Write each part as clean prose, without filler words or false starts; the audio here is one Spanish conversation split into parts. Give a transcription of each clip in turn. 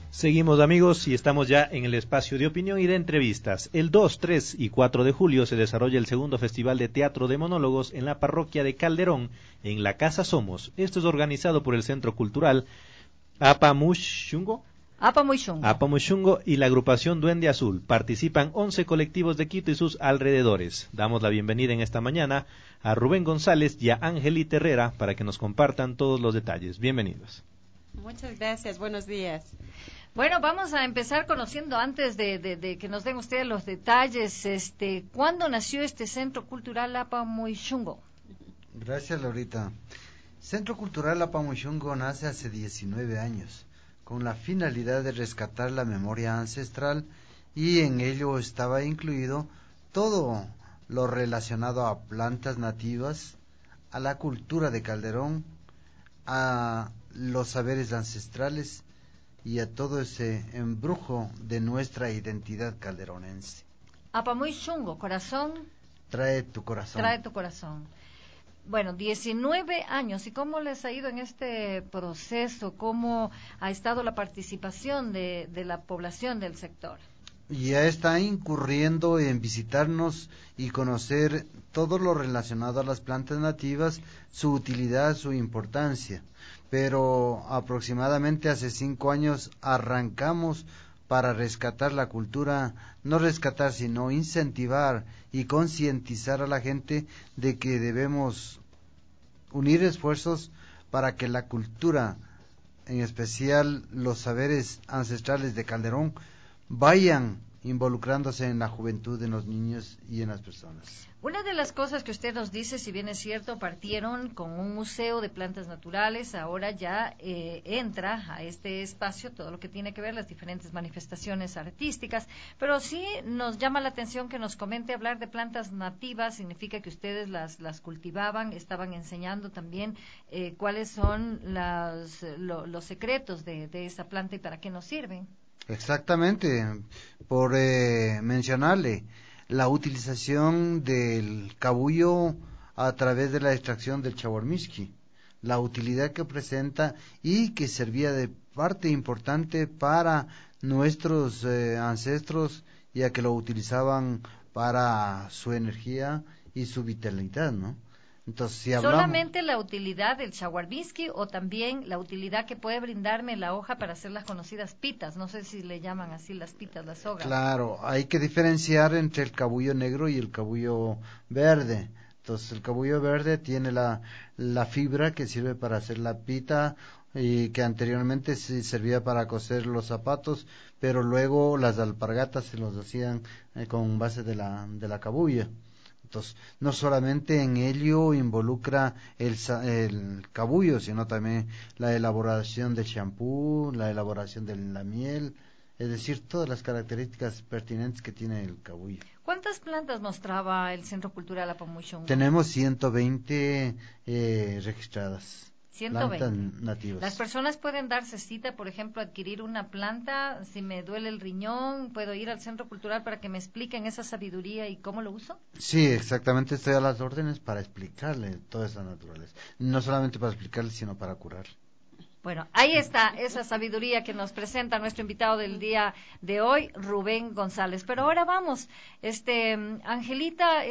Seguimos amigos y estamos ya en el espacio de opinión y de entrevistas. El 2, 3 y 4 de julio se desarrolla el segundo Festival de Teatro de Monólogos en la parroquia de Calderón, en la Casa Somos. Esto es organizado por el Centro Cultural Apamushungo y la agrupación Duende Azul. Participan 11 colectivos de Quito y sus alrededores. Damos la bienvenida en esta mañana a Rubén González y a Angelita Herrera para que nos compartan todos los detalles. Bienvenidos. Muchas gracias, buenos días. Bueno, vamos a empezar conociendo antes de que nos den ustedes los detalles, ¿cuándo nació este Centro Cultural Apamushungo? Gracias, Laurita. Centro Cultural Apamushungo nace hace 19 años, con la finalidad de rescatar la memoria ancestral, y en ello estaba incluido todo lo relacionado a plantas nativas, a la cultura de Calderón, a los saberes ancestrales y a todo ese embrujo de nuestra identidad calderonense. Apamushungo, corazón. Trae tu corazón. Trae tu corazón. Bueno, 19 años. ¿Y cómo les ha ido en este proceso? ¿Cómo ha estado la participación de la población del sector? Ya está incurriendo en visitarnos y conocer todo lo relacionado a las plantas nativas, su utilidad, su importancia. Pero aproximadamente hace 5 años arrancamos para rescatar la cultura, no rescatar, sino incentivar y concientizar a la gente de que debemos unir esfuerzos para que la cultura, en especial los saberes ancestrales de Calderón, vayan involucrándose en la juventud, en los niños y en las personas. Una de las cosas que usted nos dice, si bien es cierto, partieron con un museo de plantas naturales, ahora ya entra a este espacio todo lo que tiene que ver las diferentes manifestaciones artísticas, pero sí nos llama la atención que nos comente hablar de plantas nativas, significa que ustedes las cultivaban, estaban enseñando también cuáles son los secretos de esa planta y para qué nos sirven. Exactamente, por mencionarle, la utilización del cabullo a través de la extracción del chaguarmisqui, la utilidad que presenta y que servía de parte importante para nuestros ancestros, ya que lo utilizaban para su energía y su vitalidad, ¿no? Entonces, si hablamos... ¿Solamente la utilidad del chaguarmisqui o también la utilidad que puede brindarme la hoja para hacer las conocidas pitas? No sé si le llaman así las pitas, las sogas. Claro, hay que diferenciar entre el cabullo negro y el cabullo verde. Entonces, el cabullo verde tiene la fibra que sirve para hacer la pita y que anteriormente sí servía para coser los zapatos, pero luego las alpargatas se los hacían con base de la cabuya. Entonces, no solamente en ello involucra el cabullo, sino también la elaboración del champú, la elaboración de la miel, es decir, todas las características pertinentes que tiene el cabullo. ¿Cuántas plantas mostraba el Centro Cultural Apamushungo? Tenemos 120 registradas. 120. Plantas nativas. Las personas pueden darse cita, por ejemplo, adquirir una planta. Si me duele el riñón, puedo ir al Centro Cultural para que me expliquen esa sabiduría y cómo lo uso. Sí, exactamente, estoy a las órdenes para explicarle toda esa naturaleza. No solamente para explicarle, sino para curar. Bueno, ahí está esa sabiduría que nos presenta nuestro invitado del día de hoy, Rubén González. Pero ahora vamos, Angelita,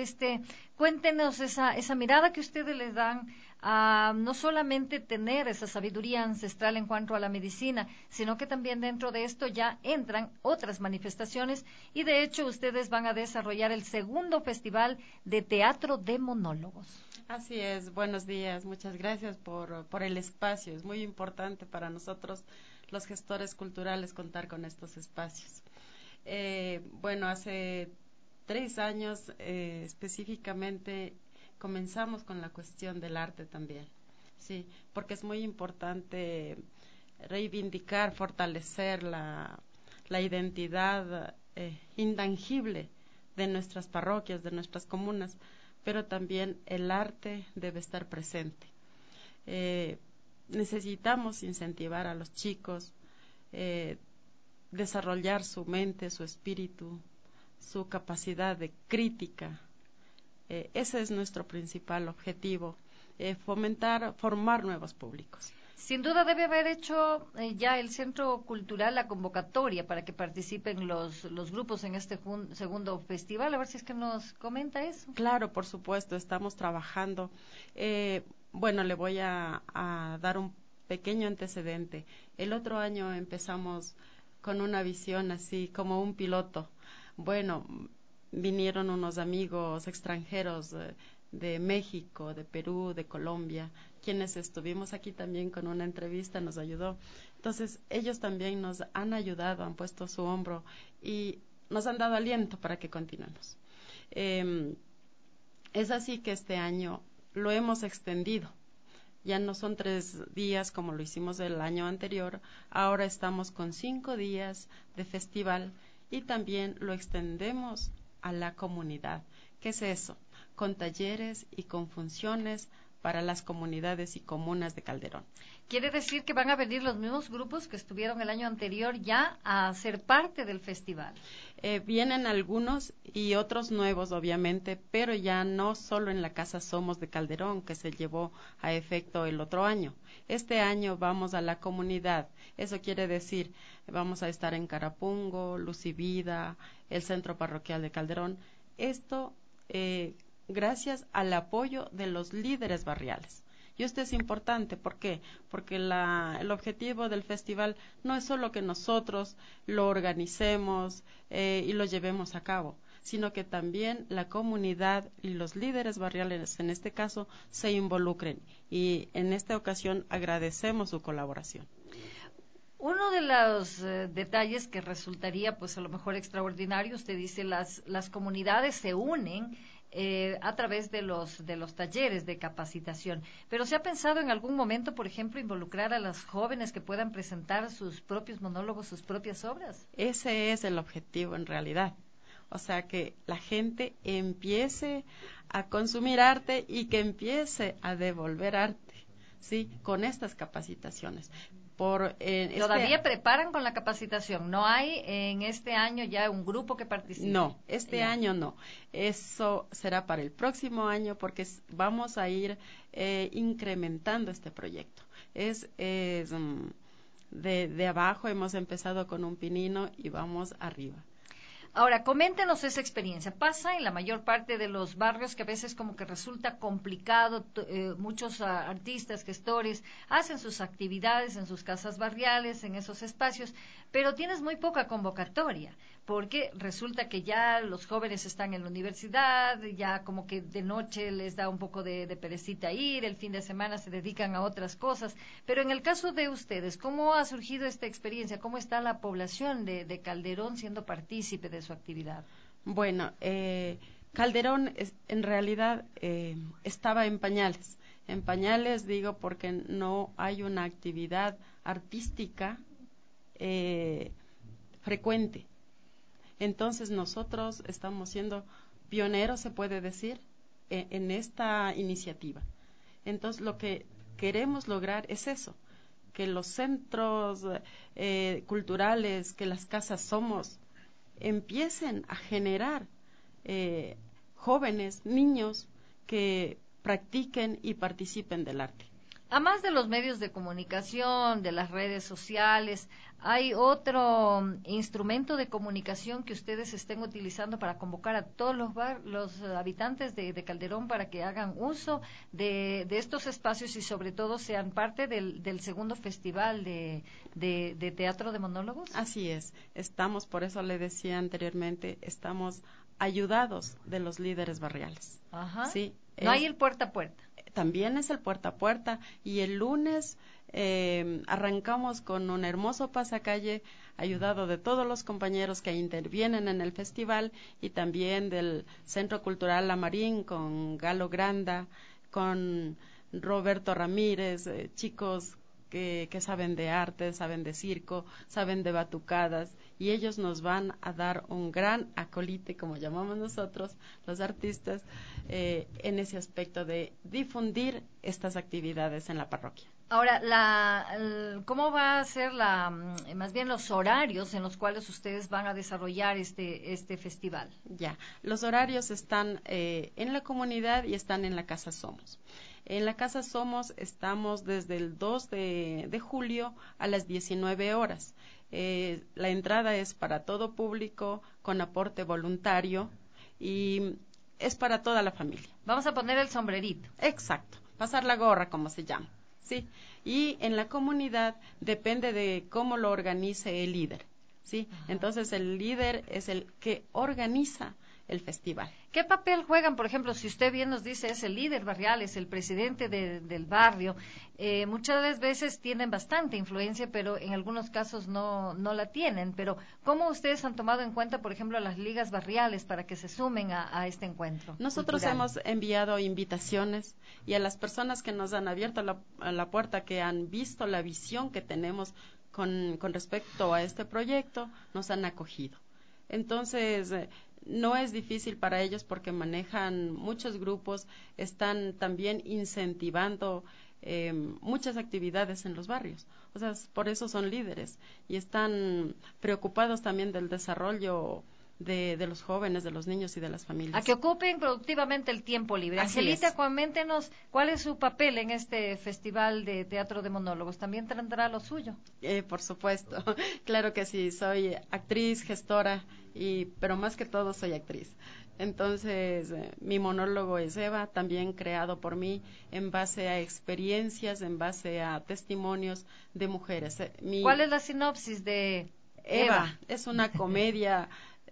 cuéntenos esa mirada que ustedes les dan a no solamente tener esa sabiduría ancestral en cuanto a la medicina, sino que también dentro de esto ya entran otras manifestaciones y de hecho ustedes van a desarrollar el segundo Festival de Teatro de Monólogos. Así es, buenos días, muchas gracias por el espacio, es muy importante para nosotros los gestores culturales contar con estos espacios. Bueno, hace 3 años específicamente comenzamos con la cuestión del arte también, sí, porque es muy importante reivindicar, fortalecer la identidad intangible de nuestras parroquias, de nuestras comunas, pero también el arte debe estar presente. Necesitamos incentivar a los chicos, desarrollar su mente, su espíritu, su capacidad de crítica. Ese es nuestro principal objetivo, formar nuevos públicos. Sin duda debe haber hecho ya el Centro Cultural la convocatoria para que participen los grupos en este segundo festival. A ver si es que nos comenta eso. Claro, por supuesto, estamos trabajando. Bueno, le voy a dar un pequeño antecedente. El otro año empezamos con una visión así como un piloto. Bueno, vinieron unos amigos extranjeros de México, de Perú, de Colombia, quienes estuvimos aquí también con una entrevista, nos ayudó. Entonces, ellos también nos han ayudado, han puesto su hombro y nos han dado aliento para que continuemos. Es así que este año lo hemos extendido. Ya no son 3 días como lo hicimos el año anterior, ahora estamos con 5 días de festival y también lo extendemos a la comunidad. ¿Qué es eso? Con talleres y con funciones para las comunidades y comunas de Calderón. ¿Quiere decir que van a venir los mismos grupos que estuvieron el año anterior ya a ser parte del festival? Vienen algunos y otros nuevos, obviamente, pero ya no solo en la Casa Somos de Calderón, que se llevó a efecto el otro año. Este año vamos a la comunidad. Eso quiere decir, vamos a estar en Carapungo, Luz y Vida, el Centro Parroquial de Calderón. Esto gracias al apoyo de los líderes barriales. Y esto es importante, ¿por qué? Porque el objetivo del festival no es solo que nosotros lo organicemos y lo llevemos a cabo, sino que también la comunidad y los líderes barriales, en este caso, se involucren. Y en esta ocasión agradecemos su colaboración. Uno de los detalles que resultaría, pues a lo mejor extraordinario, usted dice, las comunidades se unen a través de los talleres de capacitación. Pero ¿se ha pensado en algún momento, por ejemplo, involucrar a las jóvenes que puedan presentar sus propios monólogos, sus propias obras? Ese es el objetivo en realidad. O sea, que la gente empiece a consumir arte y que empiece a devolver arte, ¿sí? Con estas capacitaciones. ¿Todavía preparan con la capacitación? ¿No hay en este año ya un grupo que participe? No, este año no. Eso será para el próximo año porque vamos a ir incrementando este proyecto. De abajo hemos empezado con un pinino y vamos arriba. Ahora, coméntenos esa experiencia. Pasa en la mayor parte de los barrios que a veces como que resulta complicado, muchos artistas, gestores, hacen sus actividades en sus casas barriales, en esos espacios, pero tienes muy poca convocatoria, porque resulta que ya los jóvenes están en la universidad, ya como que de noche les da un poco de perecita ir, el fin de semana se dedican a otras cosas, pero en el caso de ustedes, ¿cómo ha surgido esta experiencia? ¿Cómo está la población de Calderón siendo partícipe de su actividad? Bueno, Calderón en realidad estaba en pañales digo porque no hay una actividad artística frecuente. Entonces nosotros estamos siendo pioneros, se puede decir, en esta iniciativa. Entonces lo que queremos lograr es eso, que los centros culturales, que las casas Somos, empiecen a generar jóvenes, niños que practiquen y participen del arte. A más de los medios de comunicación, de las redes sociales, ¿hay otro instrumento de comunicación que ustedes estén utilizando para convocar a todos los habitantes de Calderón para que hagan uso de estos espacios y sobre todo sean parte del segundo festival de teatro de monólogos? Así es, estamos, por eso le decía anteriormente, estamos ayudados de los líderes barriales. Ajá. Sí, no hay el puerta a puerta. También es el puerta a puerta y el lunes arrancamos con un hermoso pasacalle ayudado de todos los compañeros que intervienen en el festival y también del Centro Cultural La Marín con Galo Granda, con Roberto Ramírez, chicos que saben de arte, saben de circo, saben de batucadas y ellos nos van a dar un gran acolite, como llamamos nosotros, los artistas, en ese aspecto de difundir estas actividades en la parroquia. Ahora, ¿cómo va a ser más bien los horarios en los cuales ustedes van a desarrollar este festival? Ya, los horarios están en la comunidad y están en la Casa Somos. En la Casa Somos estamos desde el 2 de julio a las 19 horas. La entrada es para todo público con aporte voluntario y es para toda la familia. Vamos a poner el sombrerito. Exacto, pasar la gorra, como se llama. Sí, y en la comunidad depende de cómo lo organice el líder, ¿sí? Ajá. Entonces el líder es el que organiza el festival. ¿Qué papel juegan, por ejemplo, si usted bien nos dice es el líder barrial, es el presidente del barrio? Muchas veces tienen bastante influencia, pero en algunos casos no la tienen. Pero ¿cómo ustedes han tomado en cuenta, por ejemplo, a las ligas barriales para que se sumen a este encuentro? Nosotros cultural? Hemos enviado invitaciones y a las personas que nos han abierto la puerta, que han visto la visión que tenemos con respecto a este proyecto, nos han acogido. Entonces, no es difícil para ellos porque manejan muchos grupos, están también incentivando muchas actividades en los barrios. O sea, por eso son líderes y están preocupados también del desarrollo de los jóvenes, de los niños y de las familias. A que ocupen productivamente el tiempo libre. Así Angelita, es. coméntenos cuál es su papel en este festival de teatro de monólogos. ¿También tendrá lo suyo? Por supuesto, claro que sí, soy actriz, gestora, pero más que todo soy actriz. Entonces, mi monólogo es Eva, también creado por mí en base a experiencias, en base a testimonios de mujeres. ¿Cuál es la sinopsis de Eva? Es una comedia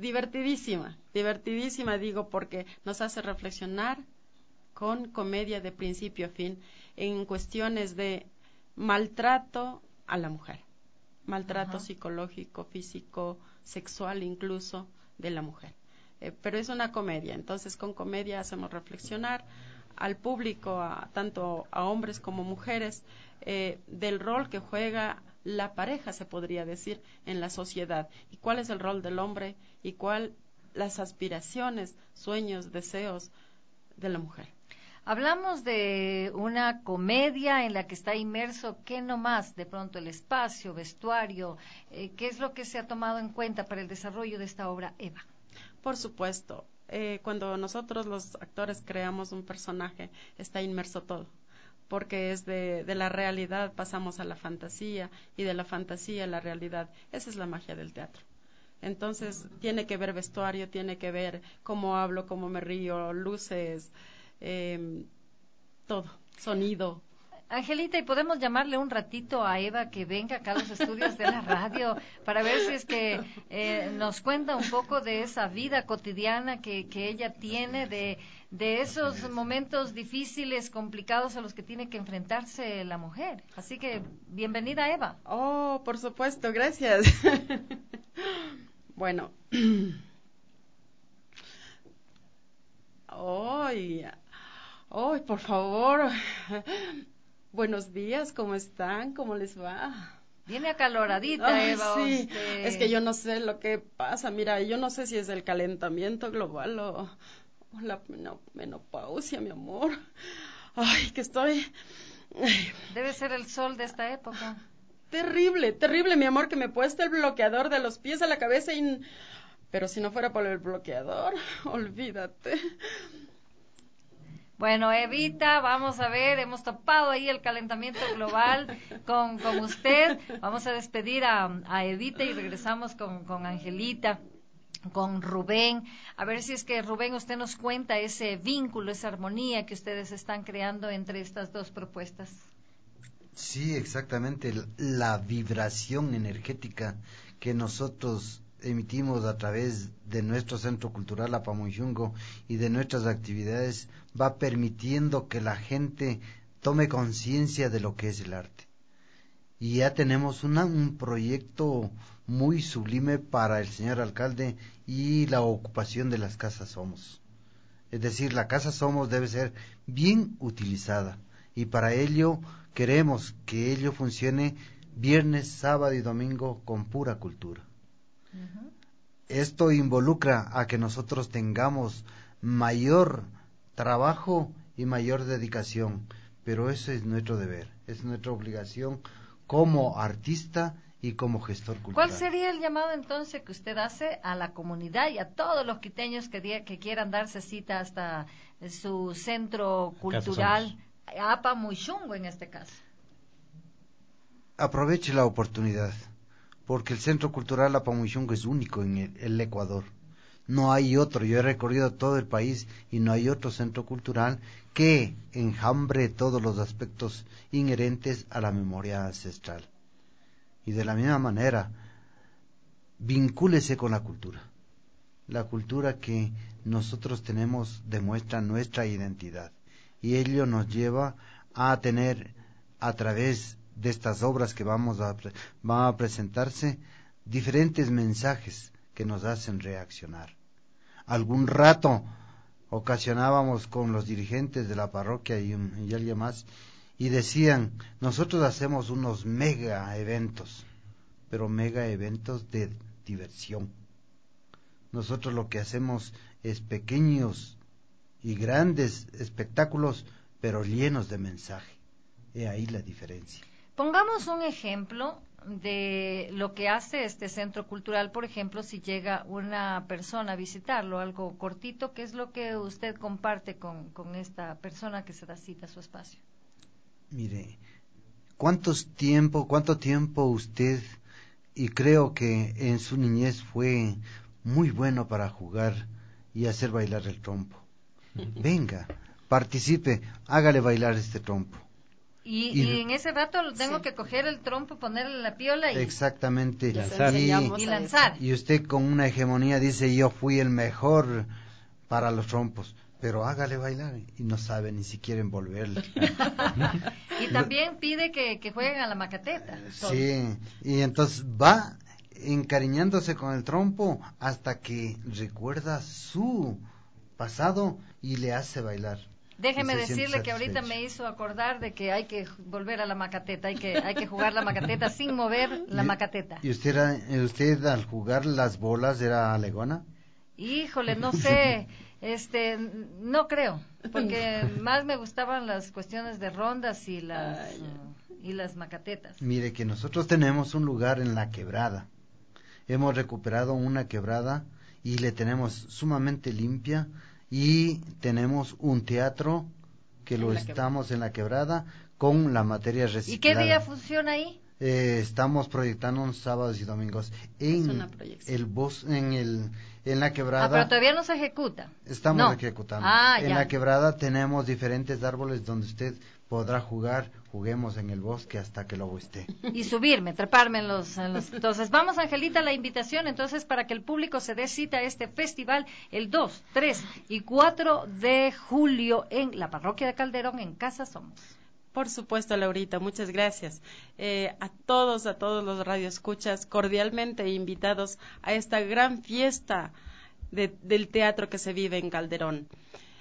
divertidísima digo, porque nos hace reflexionar con comedia de principio a fin en cuestiones de maltrato a la mujer, maltrato psicológico, físico, sexual incluso de la mujer. Pero es una comedia, entonces con comedia hacemos reflexionar al público, tanto a hombres como mujeres, del rol que juega la pareja, se podría decir, en la sociedad, y cuál es el rol del hombre y cuál las aspiraciones, sueños, deseos de la mujer. Hablamos de una comedia en la que está inmerso, ¿qué nomás? De pronto el espacio, vestuario, ¿qué es lo que se ha tomado en cuenta para el desarrollo de esta obra, Eva? Por supuesto, cuando nosotros los actores creamos un personaje, está inmerso todo, porque es de la realidad pasamos a la fantasía y de la fantasía a la realidad. Esa es la magia del teatro. Entonces, tiene que ver vestuario, tiene que ver cómo hablo, cómo me río, luces, todo, sonido. Angelita, ¿y podemos llamarle un ratito a Eva que venga acá a los estudios de la radio para ver si es que nos cuenta un poco de esa vida cotidiana que ella tiene, de esos momentos difíciles, complicados a los que tiene que enfrentarse la mujer? Así que, bienvenida, Eva. Oh, por supuesto, gracias. Bueno. ¡Ay, por favor! Buenos días, ¿cómo están? ¿Cómo les va? Viene acaloradita, Eva. Sí, usted. Es que yo no sé lo que pasa. Mira, yo no sé si es el calentamiento global o la menopausia, mi amor. Ay, que estoy... Debe ser el sol de esta época. Terrible, mi amor, que me he puesto el bloqueador de los pies a la cabeza y... Pero si no fuera por el bloqueador, olvídate. Bueno, Evita, vamos a ver, hemos topado ahí el calentamiento global con usted. Vamos a despedir a Evita y regresamos con Angelita, con Rubén. A ver si es que, Rubén, usted nos cuenta ese vínculo, esa armonía que ustedes están creando entre estas dos propuestas. Sí, exactamente, la vibración energética que nosotros emitimos a través de nuestro Centro Cultural Apamuchungo y de nuestras actividades va permitiendo que la gente tome conciencia de lo que es el arte. Y ya tenemos un proyecto muy sublime para el señor alcalde y la ocupación de las casas Somos. Es decir, la casa Somos debe ser bien utilizada y para ello queremos que ello funcione viernes, sábado y domingo con pura cultura. Uh-huh. Esto involucra a que nosotros tengamos mayor trabajo y mayor dedicación, pero eso es nuestro deber. Es nuestra obligación como artista y como gestor cultural. ¿Cuál sería el llamado entonces que usted hace a la comunidad y a todos los quiteños que quieran darse cita hasta su centro cultural, Apamushungo en este caso? Aproveche la oportunidad, porque el Centro Cultural Apamushungo es único en el Ecuador. No hay otro. Yo he recorrido todo el país y no hay otro centro cultural que enjambre todos los aspectos inherentes a la memoria ancestral. Y de la misma manera, vincúlese con la cultura. La cultura que nosotros tenemos demuestra nuestra identidad. Y ello nos lleva a tener, a través de estas obras que van a presentarse, diferentes mensajes que nos hacen reaccionar. Algún rato ocasionábamos con los dirigentes de la parroquia y alguien más, y decían, nosotros hacemos unos mega eventos, pero mega eventos de diversión. Nosotros lo que hacemos es pequeños y grandes espectáculos, pero llenos de mensaje. He ahí la diferencia. Pongamos un ejemplo de lo que hace este centro cultural, por ejemplo, si llega una persona a visitarlo, algo cortito, ¿qué es lo que usted comparte con esta persona que se da cita a su espacio? Mire, ¿cuánto tiempo usted, y creo que en su niñez fue muy bueno para jugar y hacer bailar el trompo? Venga, participe, hágale bailar este trompo. Y en ese rato tengo que coger el trompo, ponerle la piola y... Exactamente. Y lanzar. Y usted con una hegemonía dice, yo fui el mejor para los trompos, pero hágale bailar, y no sabe ni siquiera envolverle. Y también pide que jueguen a la macateta. Sí, y entonces va encariñándose con el trompo hasta que recuerda su pasado y le hace bailar. Déjeme decirle que ahorita me hizo acordar de que hay que volver a la macateta, hay que jugar la macateta sin mover la macateta. ¿Y usted al jugar las bolas era alegona? Híjole, no sé, no creo, porque más me gustaban las cuestiones de rondas y las macatetas. Mire que nosotros tenemos un lugar en la quebrada. Hemos recuperado una quebrada y le tenemos sumamente limpia. Y tenemos un teatro que estamos en la quebrada con la materia reciclada. ¿Y qué día funciona ahí? Estamos proyectando sábados y domingos en en la quebrada. Pero todavía no se ejecuta. Estamos ejecutando. En la quebrada tenemos diferentes árboles donde usted podrá juguemos en el bosque hasta que lo esté. Y subirme, treparme en los... Entonces, vamos, Angelita, la invitación entonces para que el público se dé cita a este festival el 2, 3 y 4 de julio en la parroquia de Calderón, en Casa Somos. Por supuesto, Laurita, muchas gracias. A todos los radioescuchas, cordialmente invitados a esta gran fiesta del teatro que se vive en Calderón.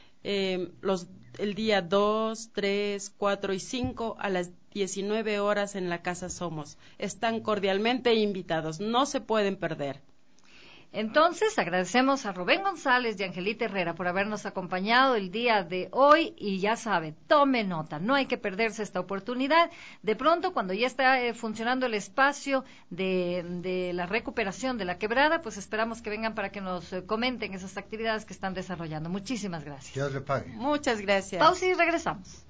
El día 2, 3, 4 y 5 a las 19 horas en la Casa Somos. Están cordialmente invitados, no se pueden perder. Entonces, agradecemos a Rubén González y Angelita Herrera por habernos acompañado el día de hoy y ya sabe, tome nota, no hay que perderse esta oportunidad. De pronto, cuando ya está funcionando el espacio de la recuperación de la quebrada, pues esperamos que vengan para que nos comenten esas actividades que están desarrollando. Muchísimas gracias. Dios le pague. Muchas gracias. Pausa y regresamos.